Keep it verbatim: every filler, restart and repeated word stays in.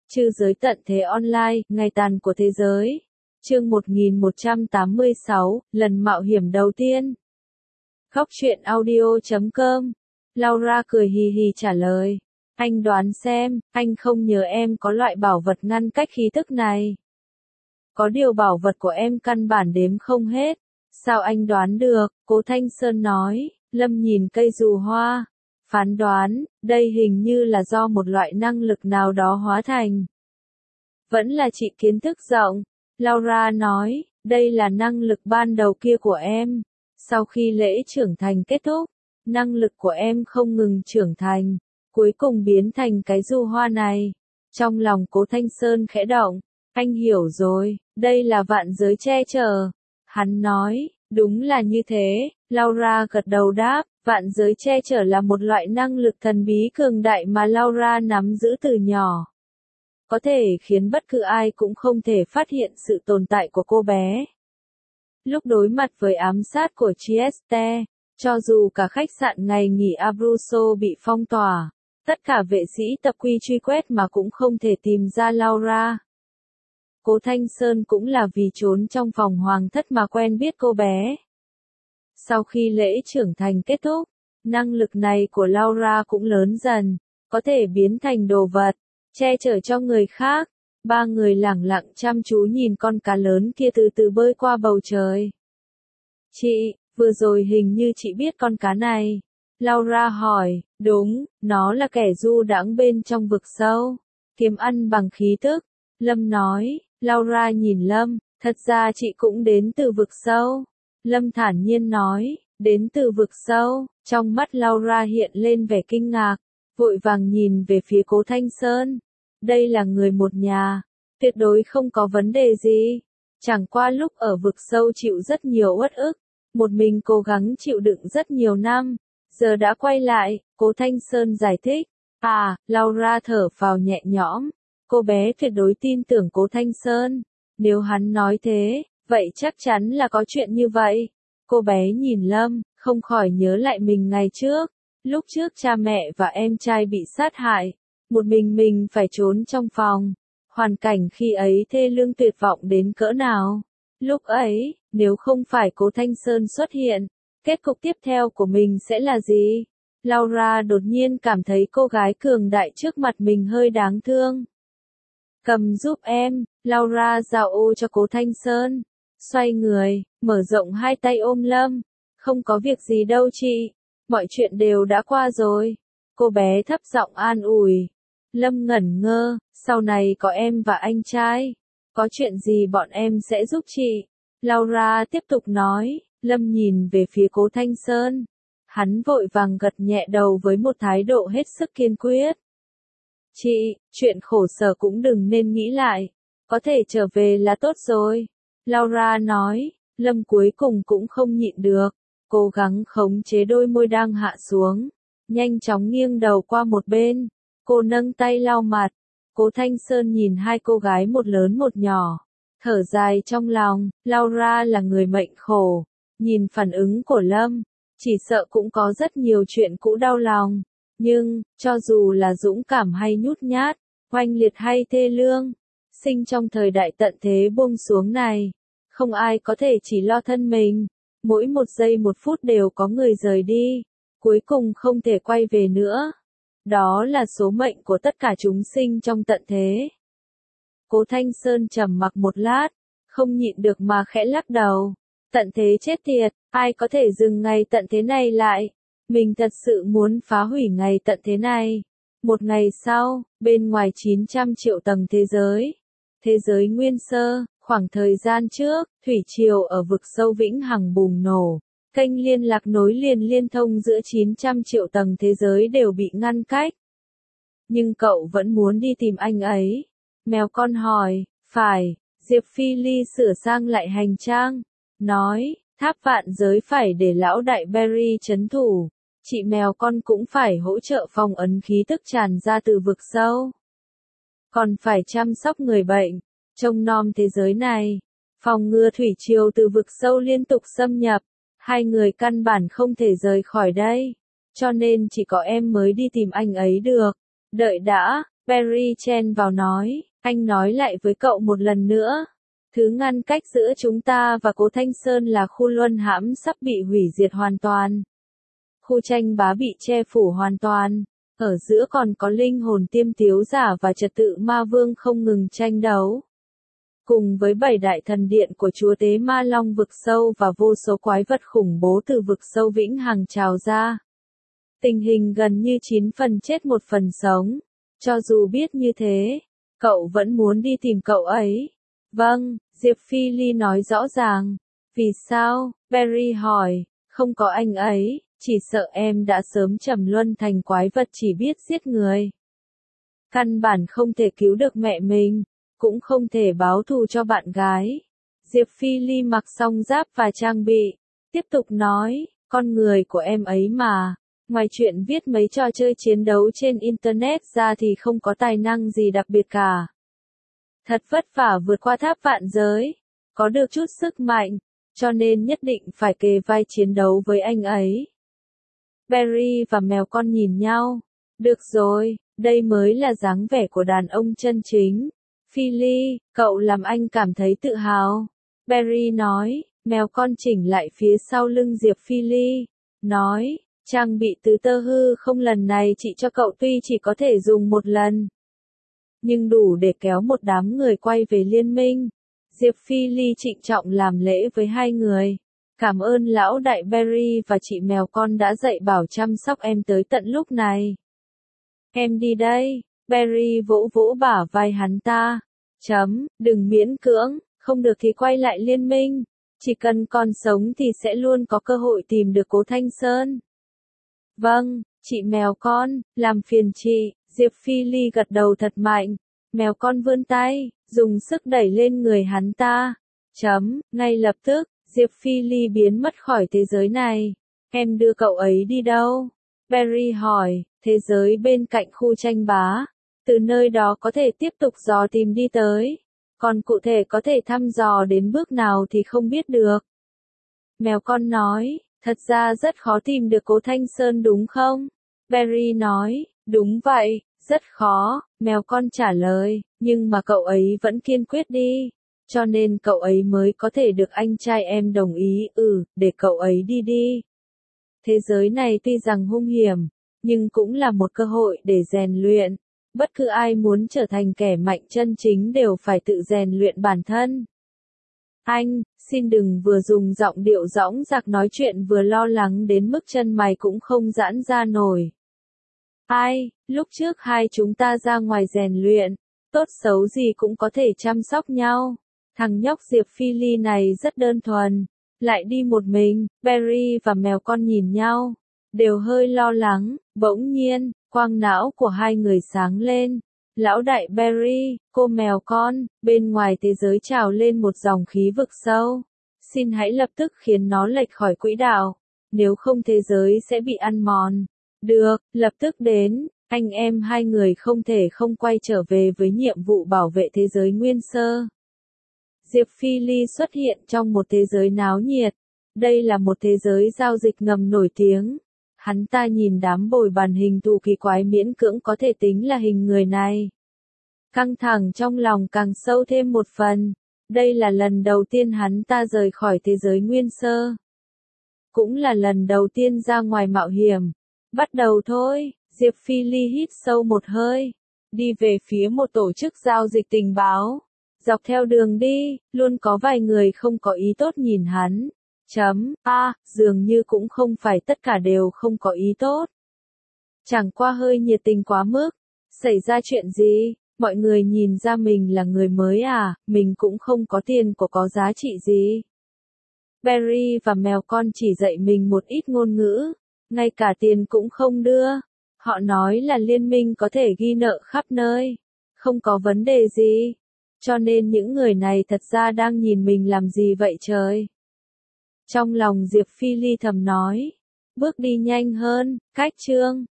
Trư giới tận thế online, ngày tàn của thế giới. Chương một nghìn một trăm tám mươi sáu, lần mạo hiểm đầu tiên. Góc truyện audio chấm com. Laura cười hì hì trả lời. Anh đoán xem, anh không nhớ em có loại bảo vật ngăn cách khí tức này. Có điều bảo vật của em căn bản đếm không hết. Sao anh đoán được? Cố Thanh Sơn nói. Lâm nhìn cây dù hoa. Phán đoán, đây hình như là do một loại năng lực nào đó hóa thành. Vẫn là chị kiến thức rộng. Laura nói, đây là năng lực ban đầu kia của em. Sau khi lễ trưởng thành kết thúc, năng lực của em không ngừng trưởng thành, cuối cùng biến thành cái du hoa này. Trong lòng Cố Thanh Sơn khẽ động, anh hiểu rồi, đây là vạn giới che chở. Hắn nói, đúng là như thế. Laura gật đầu đáp, vạn giới che chở là một loại năng lực thần bí cường đại mà Laura nắm giữ từ nhỏ. Có thể khiến bất cứ ai cũng không thể phát hiện sự tồn tại của cô bé. Lúc đối mặt với ám sát của Trieste, cho dù cả khách sạn ngày nghỉ Abruzzo bị phong tỏa, tất cả vệ sĩ tập quy truy quét mà cũng không thể tìm ra Laura. Cố Thanh Sơn cũng là vì trốn trong phòng hoàng thất mà quen biết cô bé. Sau khi lễ trưởng thành kết thúc, năng lực này của Laura cũng lớn dần, có thể biến thành đồ vật, che chở cho người khác. Ba người lẳng lặng chăm chú nhìn con cá lớn kia từ từ bơi qua bầu trời. Chị, vừa rồi hình như chị biết con cá này. Laura hỏi, đúng, nó là kẻ du đãng bên trong vực sâu, kiếm ăn bằng khí tức. Lâm nói, Laura nhìn Lâm, thật ra chị cũng đến từ vực sâu. Lâm thản nhiên nói, đến từ vực sâu. Trong mắt Laura hiện lên vẻ kinh ngạc, vội vàng nhìn về phía Cố Thanh Sơn. Đây là người một nhà, tuyệt đối không có vấn đề gì. Chẳng qua lúc ở vực sâu chịu rất nhiều uất ức, một mình cố gắng chịu đựng rất nhiều năm, giờ đã quay lại. Cố Thanh Sơn giải thích. À, Laura thở phào nhẹ nhõm, cô bé tuyệt đối tin tưởng Cố Thanh Sơn. Nếu hắn nói thế, vậy chắc chắn là có chuyện như vậy. Cô bé nhìn Lâm, không khỏi nhớ lại mình ngày trước. Lúc trước cha mẹ và em trai bị sát hại, một mình mình phải trốn trong phòng. Hoàn cảnh khi ấy thê lương tuyệt vọng đến cỡ nào. Lúc ấy, nếu không phải Cố Thanh Sơn xuất hiện, kết cục tiếp theo của mình sẽ là gì? Laura đột nhiên cảm thấy cô gái cường đại trước mặt mình hơi đáng thương. Cầm giúp em, Laura giao ô cho Cố Thanh Sơn. Xoay người, mở rộng hai tay ôm Lâm. Không có việc gì đâu chị, mọi chuyện đều đã qua rồi. Cô bé thấp giọng an ủi. Lâm ngẩn ngơ, sau này có em và anh trai, có chuyện gì bọn em sẽ giúp chị. Laura tiếp tục nói. Lâm nhìn về phía Cố Thanh Sơn. Hắn vội vàng gật nhẹ đầu với một thái độ hết sức kiên quyết. Chị, chuyện khổ sở cũng đừng nên nghĩ lại, có thể trở về là tốt rồi. Laura nói. Lâm cuối cùng cũng không nhịn được, cố gắng khống chế đôi môi đang hạ xuống, nhanh chóng nghiêng đầu qua một bên. Cô nâng tay lau mặt. Cố Thanh Sơn nhìn hai cô gái một lớn một nhỏ, thở dài trong lòng. Laura là người mệnh khổ, nhìn phản ứng của Lâm, chỉ sợ cũng có rất nhiều chuyện cũ đau lòng. Nhưng, cho dù là dũng cảm hay nhút nhát, oanh liệt hay thê lương, sinh trong thời đại tận thế buông xuống này, không ai có thể chỉ lo thân mình. Mỗi một giây một phút đều có người rời đi, cuối cùng không thể quay về nữa. Đó là số mệnh của tất cả chúng sinh trong tận thế. Cố Thanh Sơn trầm mặc một lát, không nhịn được mà khẽ lắc đầu. Tận thế chết tiệt, ai có thể dừng ngày tận thế này lại? Mình thật sự muốn phá hủy ngày tận thế này. Một ngày sau, bên ngoài chín trăm triệu tầng thế giới, thế giới nguyên sơ, khoảng thời gian trước, thủy triều ở vực sâu vĩnh hằng bùng nổ. Kênh liên lạc nối liền liên thông giữa chín trăm triệu tầng thế giới đều bị ngăn cách. Nhưng cậu vẫn muốn đi tìm anh ấy. Mèo con hỏi. Phải. Diệp Phi Ly sửa sang lại hành trang. Nói, tháp vạn giới phải để lão đại Barry trấn thủ. Chị mèo con cũng phải hỗ trợ phong ấn khí tức tràn ra từ vực sâu. Còn phải chăm sóc người bệnh, trông nom thế giới này. Phòng ngừa thủy triều từ vực sâu liên tục xâm nhập. Hai người căn bản không thể rời khỏi đây. Cho nên chỉ có em mới đi tìm anh ấy được. Đợi đã, Barry chen vào nói, anh nói lại với cậu một lần nữa. Thứ ngăn cách giữa chúng ta và Cố Thanh Sơn là khu luân hãm sắp bị hủy diệt hoàn toàn. Khu tranh bá bị che phủ hoàn toàn. Ở giữa còn có linh hồn tiêm tiếu giả và trật tự ma vương không ngừng tranh đấu. Cùng với bảy đại thần điện của chúa tế ma long vực sâu và vô số quái vật khủng bố từ vực sâu vĩnh hằng trào ra. Tình hình gần như chín phần chết một phần sống. Cho dù biết như thế, cậu vẫn muốn đi tìm cậu ấy. Vâng, Diệp Phi Ly nói rõ ràng. Vì sao? Barry hỏi, không có anh ấy, chỉ sợ em đã sớm trầm luân thành quái vật chỉ biết giết người. Căn bản không thể cứu được mẹ mình, cũng không thể báo thù cho bạn gái. Diệp Phi Ly mặc xong giáp và trang bị, tiếp tục nói, con người của em ấy mà, ngoài chuyện viết mấy trò chơi chiến đấu trên Internet ra thì không có tài năng gì đặc biệt cả. Thật vất vả vượt qua tháp vạn giới, có được chút sức mạnh, cho nên nhất định phải kề vai chiến đấu với anh ấy. Barry và mèo con nhìn nhau. Được rồi, đây mới là dáng vẻ của đàn ông chân chính. Philly, cậu làm anh cảm thấy tự hào. Barry nói, mèo con chỉnh lại phía sau lưng Diệp Philly. Nói, trang bị tứ tơ hư không lần này chị cho cậu tuy chỉ có thể dùng một lần, nhưng đủ để kéo một đám người quay về liên minh. Diệp Phi Ly trịnh trọng làm lễ với hai người. Cảm ơn lão đại Barry và chị mèo con đã dạy bảo chăm sóc em tới tận lúc này. Em đi đây. Barry vỗ vỗ bả vai hắn ta. Chấm, đừng miễn cưỡng, không được thì quay lại liên minh. Chỉ cần còn sống thì sẽ luôn có cơ hội tìm được Cố Thanh Sơn. Vâng, chị mèo con, làm phiền chị. Diệp Phi Ly gật đầu thật mạnh. Mèo con vươn tay, dùng sức đẩy lên người hắn ta. Chấm, ngay lập tức, Diệp Phi Ly biến mất khỏi thế giới này. Em đưa cậu ấy đi đâu? Barry hỏi, thế giới bên cạnh khu tranh bá. Từ nơi đó có thể tiếp tục dò tìm đi tới. Còn cụ thể có thể thăm dò đến bước nào thì không biết được. Mèo con nói, thật ra rất khó tìm được Cố Thanh Sơn đúng không? Barry nói, đúng vậy, rất khó, mèo con trả lời, nhưng mà cậu ấy vẫn kiên quyết đi, cho nên cậu ấy mới có thể được anh trai em đồng ý, ừ, để cậu ấy đi đi. Thế giới này tuy rằng hung hiểm, nhưng cũng là một cơ hội để rèn luyện, bất cứ ai muốn trở thành kẻ mạnh chân chính đều phải tự rèn luyện bản thân. Anh, xin đừng vừa dùng giọng điệu dõng dạc nói chuyện vừa lo lắng đến mức chân mày cũng không giãn ra nổi. Ai, lúc trước hai chúng ta ra ngoài rèn luyện, tốt xấu gì cũng có thể chăm sóc nhau. Thằng nhóc Diệp Phi Ly này rất đơn thuần, lại đi một mình. Barry và mèo con nhìn nhau, đều hơi lo lắng. Bỗng nhiên, quang não của hai người sáng lên. Lão đại Barry, cô mèo con, bên ngoài thế giới trào lên một dòng khí vực sâu. Xin hãy lập tức khiến nó lệch khỏi quỹ đạo, nếu không thế giới sẽ bị ăn mòn. Được, lập tức đến. Anh em hai người không thể không quay trở về với nhiệm vụ bảo vệ thế giới nguyên sơ. Diệp Phi Ly xuất hiện trong một thế giới náo nhiệt. Đây là một thế giới giao dịch ngầm nổi tiếng. Hắn ta nhìn đám bồi bàn hình thù kỳ quái miễn cưỡng có thể tính là hình người này. Căng thẳng trong lòng càng sâu thêm một phần. Đây là lần đầu tiên hắn ta rời khỏi thế giới nguyên sơ. Cũng là lần đầu tiên ra ngoài mạo hiểm. Bắt đầu thôi, Diệp Phi Ly hít sâu một hơi. Đi về phía một tổ chức giao dịch tình báo. Dọc theo đường đi, luôn có vài người không có ý tốt nhìn hắn. Chấm, a, à, dường như cũng không phải tất cả đều không có ý tốt. Chẳng qua hơi nhiệt tình quá mức. Xảy ra chuyện gì? Mọi người nhìn ra mình là người mới à, mình cũng không có tiền của có giá trị gì. Barry và mèo con chỉ dạy mình một ít ngôn ngữ, ngay cả tiền cũng không đưa. Họ nói là liên minh có thể ghi nợ khắp nơi, không có vấn đề gì. Cho nên những người này thật ra đang nhìn mình làm gì vậy trời? Trong lòng Diệp Phi Ly thầm nói, bước đi nhanh hơn, cách chương.